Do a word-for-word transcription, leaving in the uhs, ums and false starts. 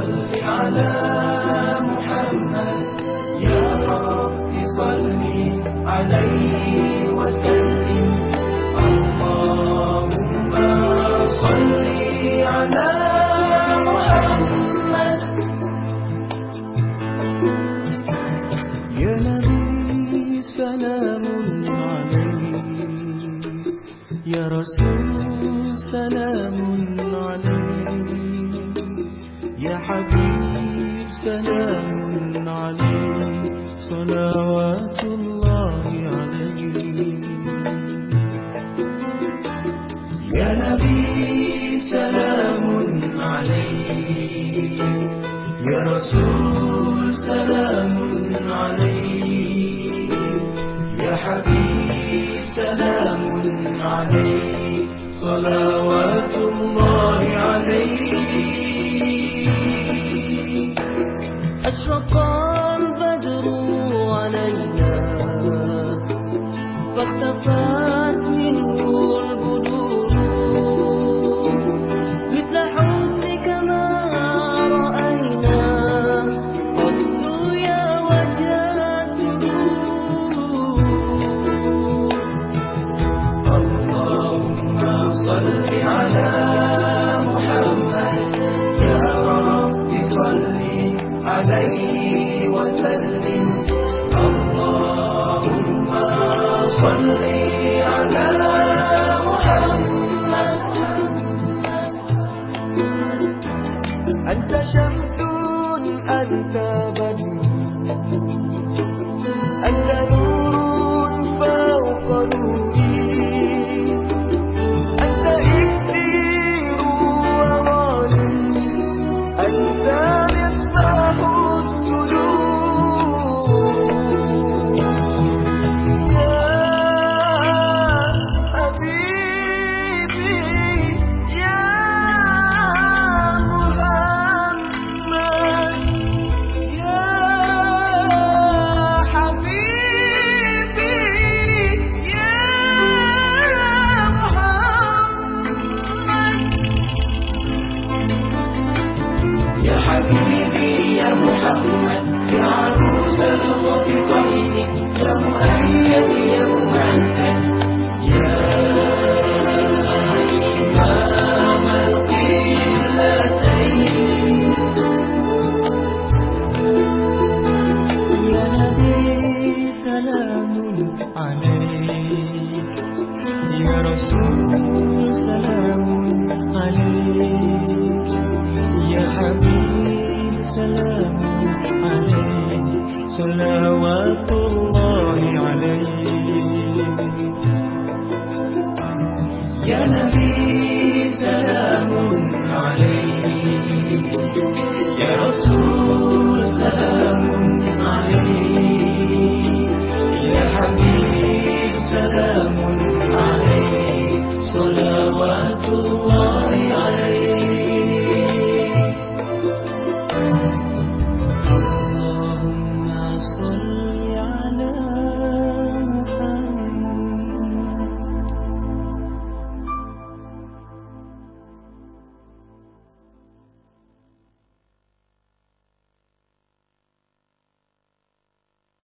صل على محمد يا رب صل عليه وسلم اللهم صل على محمد يا نبي سلام عليك يا رسول سلام عليك يا حبيب سلام عليك صلوات الله عليك يا نبي سلام عليك يا رسول سلام عليك يا حبيب سلام عليك صلوات الله عليك أشرق البدر علينا فاختفت منه البدور مثل حسنك ما رأينا قط يا وجه السرور اللهم صل على محمد يا رب صل عليه وسلم اللهم صل على محمد أنت شمس أنت بدر أنت نور فوق نوري أنت إكسير وغالي أنت مصباح يا حبيبي يا محمد